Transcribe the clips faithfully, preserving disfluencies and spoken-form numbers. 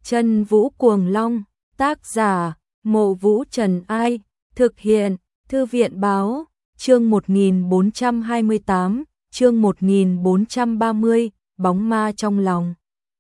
Chân Vũ Cuồng Long, tác giả, Mộ Vũ Trần Ai, thực hiện, Thư viện Báo, chương một nghìn bốn trăm hai mươi tám, chương một nghìn bốn trăm ba mươi, bóng ma trong lòng.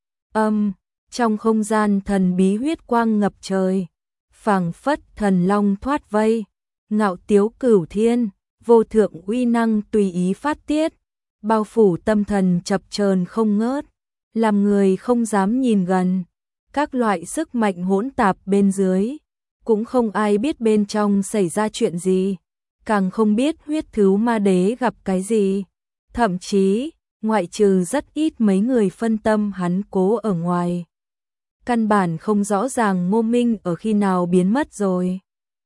Âm, trong không gian thần bí huyết quang ngập trời, phảng phất thần long thoát vây, ngạo tiếu cửu thiên, vô thượng uy năng tùy ý phát tiết, bao phủ tâm thần chập chờn không ngớt, làm người không dám nhìn gần. Các loại sức mạnh hỗn tạp bên dưới, cũng không ai biết bên trong xảy ra chuyện gì, càng không biết huyết thứu ma đế gặp cái gì. Thậm chí, ngoại trừ rất ít mấy người phân tâm hắn cố ở ngoài, căn bản không rõ ràng Ngô Minh ở khi nào biến mất rồi.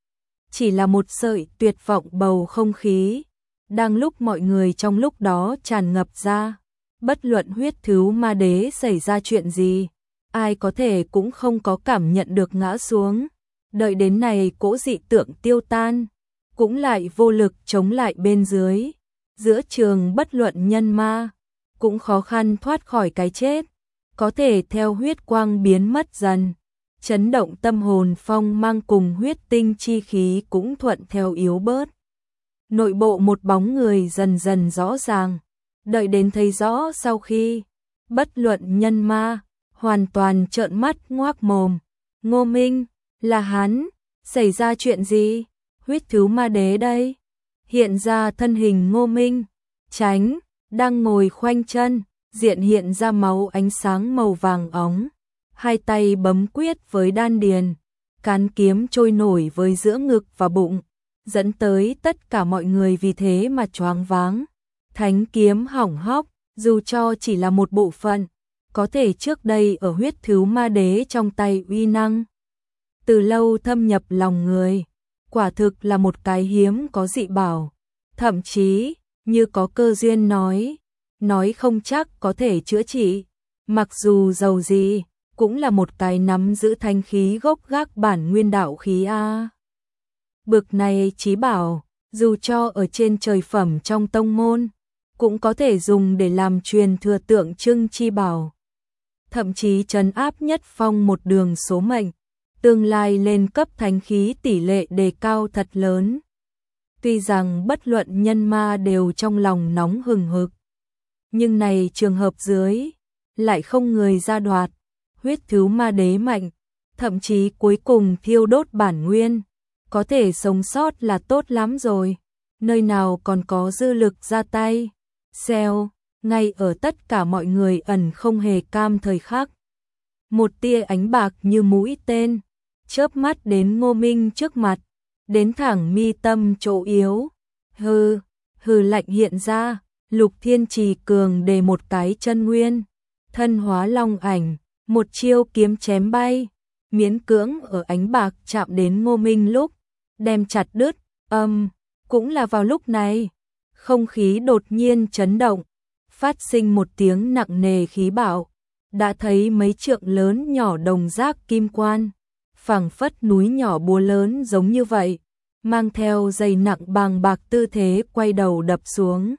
Chỉ là một sợi tuyệt vọng bầu không khí, đang lúc mọi người trong lúc đó tràn ngập ra, bất luận huyết thứu ma đế xảy ra chuyện gì, ai có thể cũng không có cảm nhận được ngã xuống. Đợi đến này cỗ dị tượng tiêu tan, cũng lại vô lực chống lại bên dưới. Giữa trường bất luận nhân ma, cũng khó khăn thoát khỏi cái chết, có thể theo huyết quang biến mất dần. Chấn động tâm hồn phong mang cùng huyết tinh chi khí cũng thuận theo yếu bớt. Nội bộ một bóng người dần dần rõ ràng, đợi đến thấy rõ sau khi, bất luận nhân ma, hoàn toàn trợn mắt ngoác mồm. Ngô Minh, là hắn, xảy ra chuyện gì? Huyết thứu ma đế đây. Hiện ra thân hình Ngô Minh, tránh, đang ngồi khoanh chân, diện hiện ra máu ánh sáng màu vàng óng. Hai tay bấm quyết với đan điền, cán kiếm trôi nổi với giữa ngực và bụng, dẫn tới tất cả mọi người vì thế mà choáng váng. Thánh kiếm hỏng hóc, dù cho chỉ là một bộ phận, có thể trước đây ở huyết thứu ma đế trong tay uy năng từ lâu thâm nhập lòng người, quả thực là một cái hiếm có dị bảo, thậm chí, như có cơ duyên nói, nói không chắc có thể chữa trị, mặc dù giàu gì, cũng là một cái nắm giữ thanh khí gốc gác bản nguyên đạo khí a. Bực này chí bảo, dù cho ở trên trời phẩm trong tông môn, cũng có thể dùng để làm truyền thừa tượng trưng chi bảo. Thậm chí trấn áp nhất phong một đường số mệnh, tương lai lên cấp thánh khí tỷ lệ đề cao thật lớn. Tuy rằng bất luận nhân ma đều trong lòng nóng hừng hực, nhưng này trường hợp dưới, lại không người ra đoạt. Huyết thứu ma đế mạnh, thậm chí cuối cùng thiêu đốt bản nguyên, có thể sống sót là tốt lắm rồi, nơi nào còn có dư lực ra tay. Xèo, ngay ở tất cả mọi người ẩn không hề cam thời khắc, một tia ánh bạc như mũi tên, chớp mắt đến Ngô Minh trước mặt, đến thẳng mi tâm chỗ yếu. Hừ, hừ lạnh hiện ra, Lục Thiên Trì cường đề một cái chân nguyên, thân hóa long ảnh, một chiêu kiếm chém bay, miễn cưỡng ở ánh bạc chạm đến Ngô Minh lúc, đem chặt đứt. Âm, cũng là vào lúc này, không khí đột nhiên chấn động, phát sinh một tiếng nặng nề khí bạo, đã thấy mấy trượng lớn nhỏ đồng giác kim quan, phảng phất núi nhỏ búa lớn giống như vậy, mang theo dày nặng bàng bạc tư thế quay đầu đập xuống.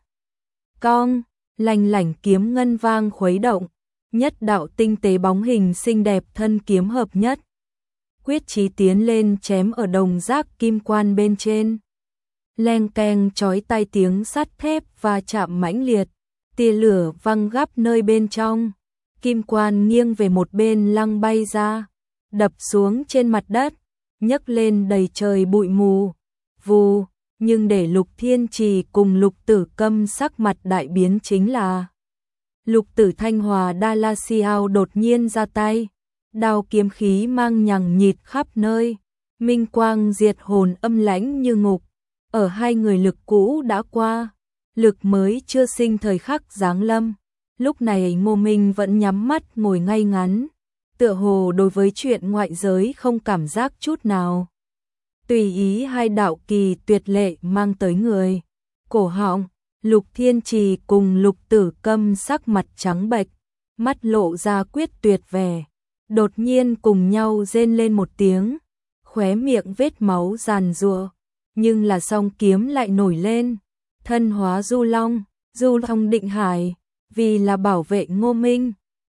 Cong, lành lảnh kiếm ngân vang khuấy động, nhất đạo tinh tế bóng hình xinh đẹp thân kiếm hợp nhất. Quyết chí tiến lên chém ở đồng giác kim quan bên trên. Leng keng chói tai tiếng sắt thép và chạm mãnh liệt, tia lửa văng gắp nơi bên trong. Kim quan nghiêng về một bên lăng bay ra, đập xuống trên mặt đất, nhấc lên đầy trời bụi mù. Vù, nhưng để Lục Thiên Trì cùng Lục Tử Câm sắc mặt đại biến chính là Lục Tử Thanh Hòa Đa La Siao đột nhiên ra tay, đao kiếm khí mang nhằng nhịt khắp nơi, minh quang diệt hồn âm lãnh như ngục. Ở hai người lực cũ đã qua, lực mới chưa sinh thời khắc giáng lâm. Lúc này Ngô Minh vẫn nhắm mắt ngồi ngay ngắn, tựa hồ đối với chuyện ngoại giới không cảm giác chút nào. Tùy ý hai đạo kỳ tuyệt lệ mang tới người, cổ họng, Lục Thiên Trì cùng Lục Tử Câm sắc mặt trắng bệch, mắt lộ ra quyết tuyệt vẻ, đột nhiên cùng nhau rên lên một tiếng, khóe miệng vết máu giàn giụa, nhưng là song kiếm lại nổi lên, thân hóa Du Long, Du Long định hải, vì là bảo vệ Ngô Minh,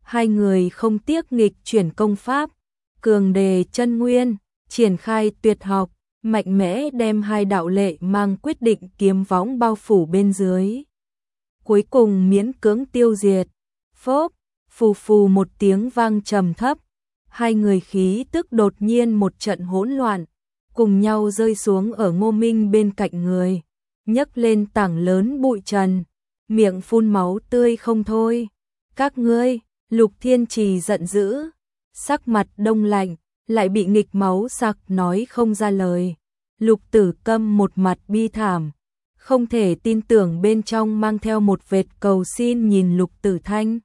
Hai người không tiếc nghịch chuyển công pháp, cường đề chân nguyên, triển khai tuyệt học, mạnh mẽ đem hai đạo lệ mang quyết định kiếm võng bao phủ bên dưới. Cuối cùng miễn cưỡng tiêu diệt. Phốp, phù phù một tiếng vang trầm thấp, hai người khí tức đột nhiên một trận hỗn loạn, cùng nhau rơi xuống ở Ngô Minh bên cạnh người, nhấc lên tảng lớn bụi trần, miệng phun máu tươi không thôi. Các ngươi, Lục Thiên Trì giận dữ, sắc mặt đông lạnh, lại bị nghịch máu sặc nói không ra lời. Lục Tử Câm một mặt bi thảm, không thể tin tưởng bên trong mang theo một vệt cầu xin nhìn Lục Tử Thanh.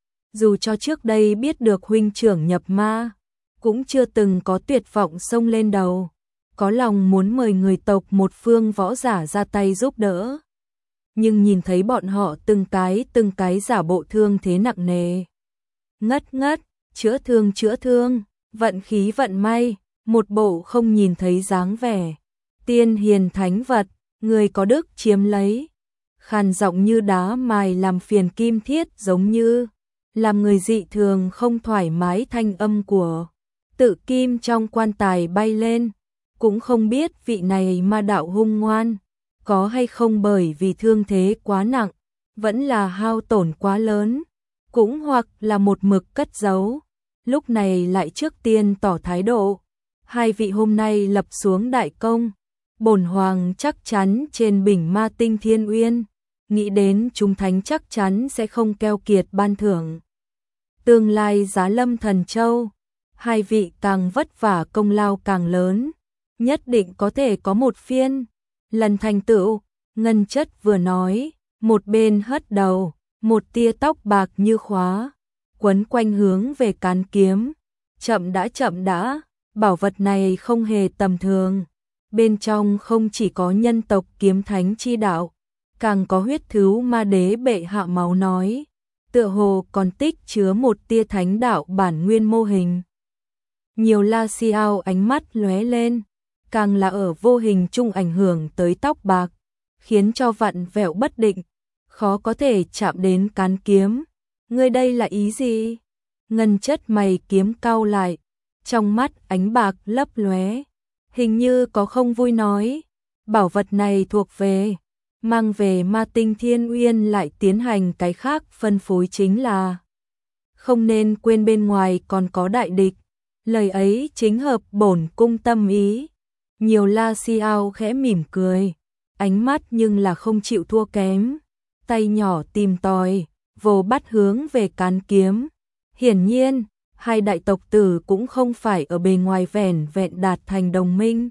Dù cho trước đây biết được huynh trưởng nhập ma, cũng chưa từng có tuyệt vọng xông lên đầu, có lòng muốn mời người tộc một phương võ giả ra tay giúp đỡ. Nhưng nhìn thấy bọn họ từng cái từng cái giả bộ thương thế nặng nề. Ngất ngất, chữa thương chữa thương, vận khí vận may, một bộ không nhìn thấy dáng vẻ. Tiên hiền thánh vật, người có đức chiếm lấy. Khàn giọng như đá mài làm phiền kim thiết giống như, làm người dị thường không thoải mái thanh âm của tự kim trong quan tài bay lên. Cũng không biết vị này ma đạo hung ngoan, có hay không bởi vì thương thế quá nặng, vẫn là hao tổn quá lớn, cũng hoặc là một mực cất giấu, lúc này lại trước tiên tỏ thái độ. Hai vị hôm nay lập xuống đại công, bổn hoàng chắc chắn trên bình ma tinh thiên uyên, nghĩ đến chúng thánh chắc chắn sẽ không keo kiệt ban thưởng. Tương lai giá lâm thần châu, hai vị càng vất vả công lao càng lớn, nhất định có thể có một phiên lần thành tựu. Ngân Chất vừa nói, một bên hất đầu, một tia tóc bạc như khóa, quấn quanh hướng về cán kiếm. Chậm đã chậm đã, bảo vật này không hề tầm thường. Bên trong không chỉ có nhân tộc kiếm thánh chi đạo, càng có huyết thứ ma đế bệ hạ máu nói, tựa hồ còn tích chứa một tia thánh đạo bản nguyên mô hình. Nhiều La Xiao ánh mắt lóe lên, càng là ở vô hình chung ảnh hưởng tới tóc bạc, khiến cho vặn vẹo bất định, khó có thể chạm đến cán kiếm. Ngươi đây là ý gì? Ngân Chất mày kiếm cau lại, trong mắt ánh bạc lấp lóe, hình như có không vui nói, bảo vật này thuộc về, mang về ma tinh thiên uyên lại tiến hành cái khác phân phối chính là. Không nên quên bên ngoài còn có đại địch, lời ấy chính hợp bổn cung tâm ý. Nhiều La Xiao khẽ mỉm cười, ánh mắt nhưng là không chịu thua kém, tay nhỏ tìm tòi, vồ bắt hướng về cán kiếm. Hiển nhiên, hai đại tộc tử cũng không phải ở bề ngoài vẻn vẹn đạt thành đồng minh.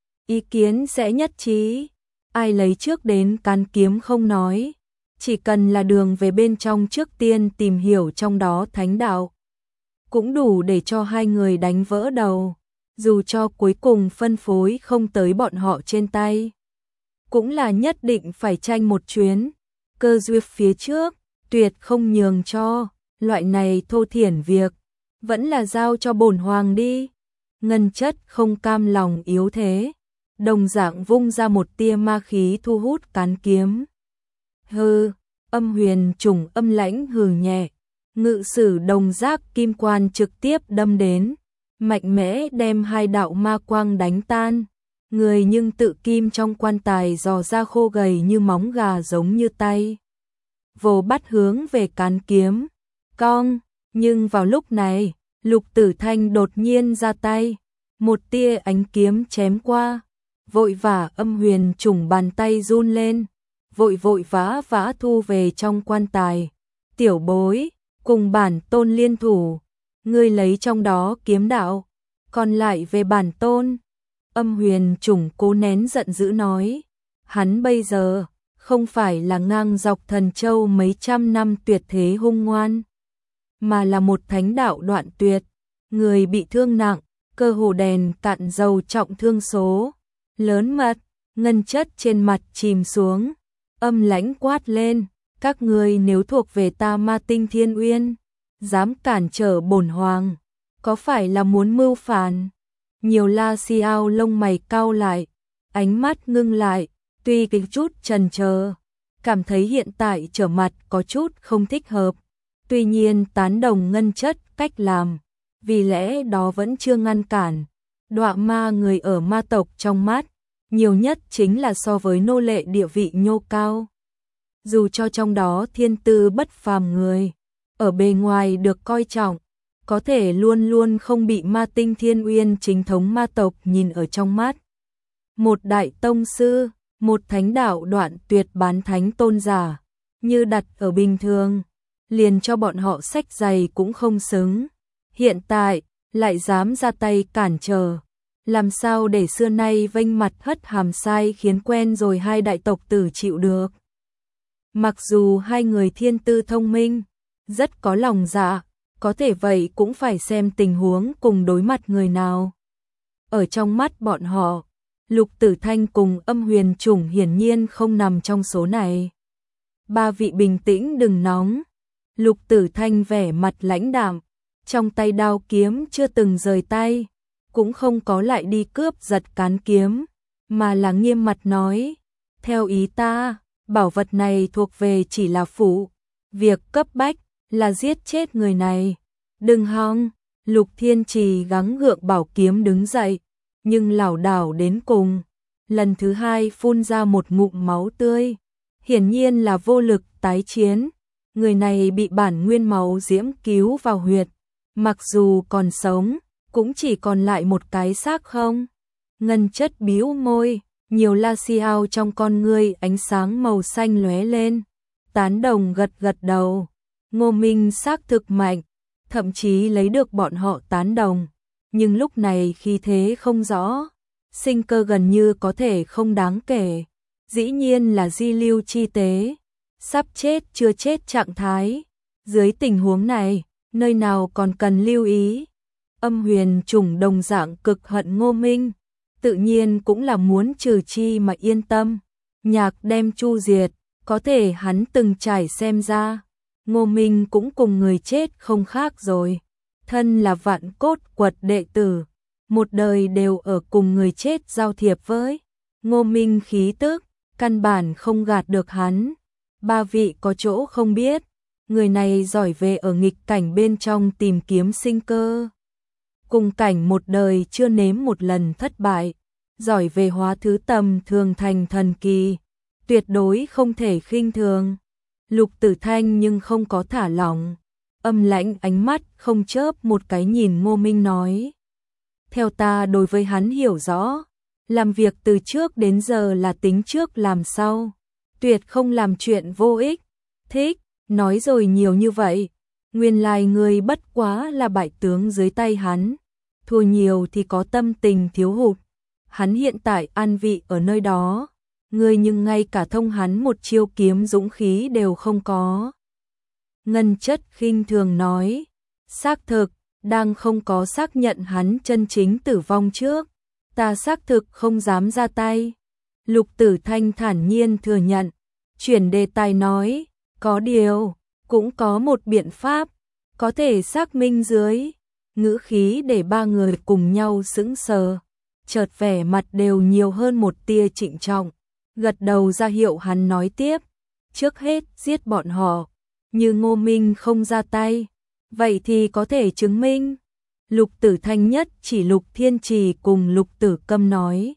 Ý kiến sẽ nhất trí, ai lấy trước đến cán kiếm không nói, chỉ cần là đường về bên trong trước tiên tìm hiểu trong đó thánh đạo, cũng đủ để cho hai người đánh vỡ đầu. Dù cho cuối cùng phân phối không tới bọn họ trên tay, cũng là nhất định phải tranh một chuyến. Cơ duyên phía trước, tuyệt không nhường cho, loại này thô thiển việc, vẫn là giao cho bổn hoàng đi. Ngân Chất không cam lòng yếu thế, đồng dạng vung ra một tia ma khí thu hút cán kiếm. Hừ, Âm Huyền trùng âm lãnh hừ nhẹ, ngự sử đồng giác kim quan trực tiếp đâm đến, mạnh mẽ đem hai đạo ma quang đánh tan. Người nhưng tự kim trong quan tài dò ra khô gầy như móng gà giống như tay, vồ bắt hướng về cán kiếm. Cong, nhưng vào lúc này, Lục Tử Thanh đột nhiên ra tay, một tia ánh kiếm chém qua, vội vã Âm Huyền trùng bàn tay run lên, vội vội vã vã thu về trong quan tài. Tiểu bối, cùng bản tôn liên thủ, ngươi lấy trong đó kiếm đạo, còn lại về bản tôn. Âm Huyền trùng cố nén giận dữ nói, hắn bây giờ không phải là ngang dọc thần châu mấy trăm năm tuyệt thế hung ngoan, mà là một thánh đạo đoạn tuyệt, người bị thương nặng, cơ hồ đèn cạn dầu trọng thương số. Lớn mật, Ngân Chất trên mặt chìm xuống, âm lãnh quát lên, các ngươi nếu thuộc về ta ma tinh thiên uyên, dám cản trở bổn hoàng, có phải là muốn mưu phản? Nhiều La Xiao lông mày cau lại, ánh mắt ngưng lại, tuy cái chút chần chờ, cảm thấy hiện tại trở mặt có chút không thích hợp, Tuy nhiên tán đồng Ngân Chất cách làm, vì lẽ đó vẫn chưa ngăn cản. Đọa ma người ở ma tộc trong mắt, nhiều nhất chính là so với nô lệ địa vị nhô cao. Dù cho trong đó thiên tư bất phàm người, ở bề ngoài được coi trọng, có thể luôn luôn không bị ma tinh thiên uyên chính thống ma tộc nhìn ở trong mắt. Một đại tông sư, một thánh đạo đoạn tuyệt bán thánh tôn giả, như đặt ở bình thường, liền cho bọn họ xách giày cũng không xứng. Hiện tại, lại dám ra tay cản trở. Làm sao để xưa nay vênh mặt hất hàm sai khiến quen rồi hai đại tộc tử chịu được. Mặc dù hai người thiên tư thông minh, rất có lòng dạ, có thể vậy cũng phải xem tình huống cùng đối mặt người nào. Ở trong mắt bọn họ, Lục Tử Thanh cùng Âm Huyền Chủng hiển nhiên không nằm trong số này. Ba vị bình tĩnh đừng nóng. Lục Tử Thanh vẻ mặt lãnh đạm, trong tay đao kiếm chưa từng rời tay, cũng không có lại đi cướp giật cán kiếm, mà là nghiêm mặt nói, theo ý ta, bảo vật này thuộc về chỉ là phụ, việc cấp bách là giết chết người này. Đừng hòng. Lục Thiên Trì gắng gượng bảo kiếm đứng dậy, nhưng lảo đảo đến cùng, lần thứ hai phun ra một ngụm máu tươi, hiển nhiên là vô lực tái chiến. Người này bị bản nguyên máu diễm cứu vào huyệt, mặc dù còn sống, cũng chỉ còn lại một cái xác không. Ngân Chất bĩu môi, nhiều la xiao trong con ngươi ánh sáng màu xanh lóe lên, tán đồng gật gật đầu. Ngô Minh xác thực mạnh, thậm chí lấy được bọn họ tán đồng, nhưng lúc này khí thế không rõ, sinh cơ gần như có thể không đáng kể, dĩ nhiên là di lưu chi tế, sắp chết chưa chết trạng thái. Dưới tình huống này, nơi nào còn cần lưu ý. Âm Huyền Chủng đồng dạng cực hận Ngô Minh, tự nhiên cũng là muốn trừ chi mà yên tâm. Nhạc đem chu diệt, có thể hắn từng trải xem ra, Ngô Minh cũng cùng người chết không khác rồi. Thân là vạn cốt quật đệ tử, một đời đều ở cùng người chết giao thiệp với. Ngô Minh khí tức, căn bản không gạt được hắn. Ba vị có chỗ không biết, người này giỏi về ở nghịch cảnh bên trong tìm kiếm sinh cơ. Cùng cảnh một đời chưa nếm một lần thất bại, giỏi về hóa thứ tầm thường thành thần kỳ, tuyệt đối không thể khinh thường. Lục Tử Thanh nhưng không có thả lỏng, âm lãnh ánh mắt không chớp một cái nhìn Ngô Minh nói. Theo ta đối với hắn hiểu rõ, làm việc từ trước đến giờ là tính trước làm sau, tuyệt không làm chuyện vô ích. Thích, nói rồi nhiều như vậy, nguyên lai người bất quá là bại tướng dưới tay hắn, thua nhiều thì có tâm tình thiếu hụt. Hắn hiện tại an vị ở nơi đó, người nhưng ngay cả thông hắn một chiêu kiếm dũng khí đều không có. Ngân Chất khinh thường nói, xác thực, đang không có xác nhận hắn chân chính tử vong trước, ta xác thực không dám ra tay. Lục Tử Thanh thản nhiên thừa nhận, chuyển đề tài nói, có điều, cũng có một biện pháp, có thể xác minh dưới. Ngữ khí để ba người cùng nhau sững sờ, chợt vẻ mặt đều nhiều hơn một tia trịnh trọng, gật đầu ra hiệu hắn nói tiếp. Trước hết giết bọn họ, như Ngô Minh không ra tay, vậy thì có thể chứng minh. Lục Tử Thanh nhất chỉ Lục Thiên Trì cùng Lục Tử Câm nói.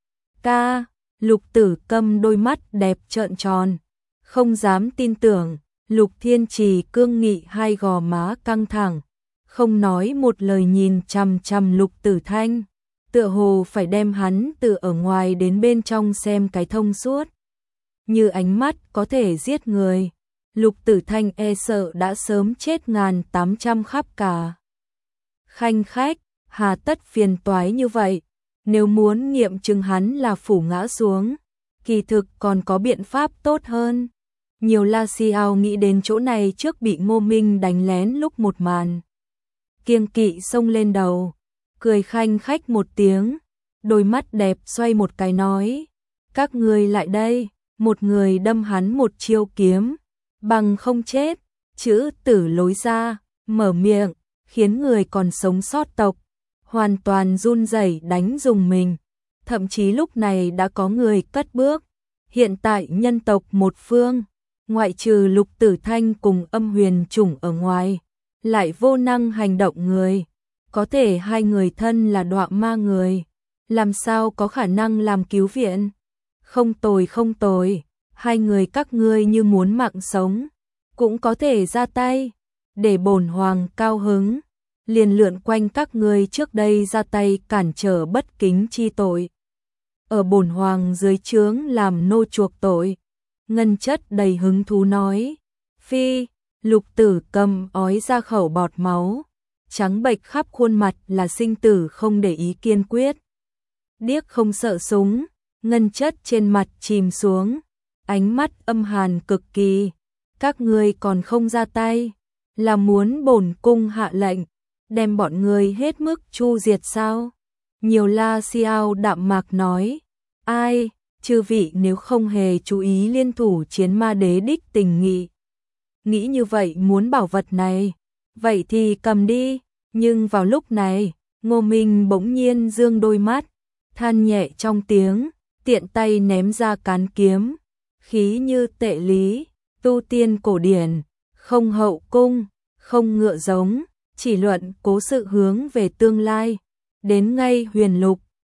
Ca, Lục Tử Câm đôi mắt đẹp trợn tròn, không dám tin tưởng. Lục Thiên Trì cương nghị hai gò má căng thẳng, không nói một lời nhìn chằm chằm Lục Tử Thanh, tựa hồ phải đem hắn từ ở ngoài đến bên trong xem cái thông suốt. Như ánh mắt có thể giết người, Lục Tử Thanh e sợ đã sớm chết ngàn tám trăm khắp cả. Khanh khách, hà tất phiền toái như vậy, nếu muốn nghiệm chứng hắn là phủ ngã xuống, kỳ thực còn có biện pháp tốt hơn. Nhiều la xiao nghĩ đến chỗ này trước bị Ngô Minh đánh lén lúc một màn, kiêng kỵ xông lên đầu, cười khanh khách một tiếng, đôi mắt đẹp xoay một cái nói, các người lại đây. Một người đâm hắn một chiêu kiếm, bằng không chết, chữ tử lối ra, mở miệng, khiến người còn sống sót tộc hoàn toàn run rẩy đánh dùng mình. Thậm chí lúc này đã có người cất bước, hiện tại nhân tộc một phương, ngoại trừ Lục Tử Thanh cùng Âm Huyền Chủng ở ngoài, lại vô năng hành động người. Có thể hai người thân là đọa ma người, làm sao có khả năng làm cứu viện? Không tồi không tồi, hai người các ngươi như muốn mạng sống, cũng có thể ra tay, để bổn hoàng cao hứng, liền lượn quanh các ngươi trước đây ra tay cản trở bất kính chi tội. Ở bổn hoàng dưới trướng làm nô chuộc tội. Ngân Chất đầy hứng thú nói. Phi, Lục Tử Cầm ói ra khẩu bọt máu, trắng bệch khắp khuôn mặt là sinh tử không để ý kiên quyết. Điếc không sợ súng, Ngân Chất trên mặt chìm xuống, ánh mắt âm hàn cực kỳ. Các ngươi còn không ra tay, là muốn bổn cung hạ lệnh, đem bọn ngươi hết mức chu diệt sao? Nhiều La Xiao đạm mạc nói. Ai, chư vị nếu không hề chú ý liên thủ chiến ma đế đích tình nghị. Nghĩ như vậy muốn bảo vật này, vậy thì cầm đi. Nhưng vào lúc này, Ngô Minh bỗng nhiên dương đôi mắt, than nhẹ trong tiếng, tiện tay ném ra cán kiếm, khí như tệ lý, tu tiên cổ điển, không hậu cung, không ngựa giống, chỉ luận cố sự hướng về tương lai. Đến ngay huyền lục,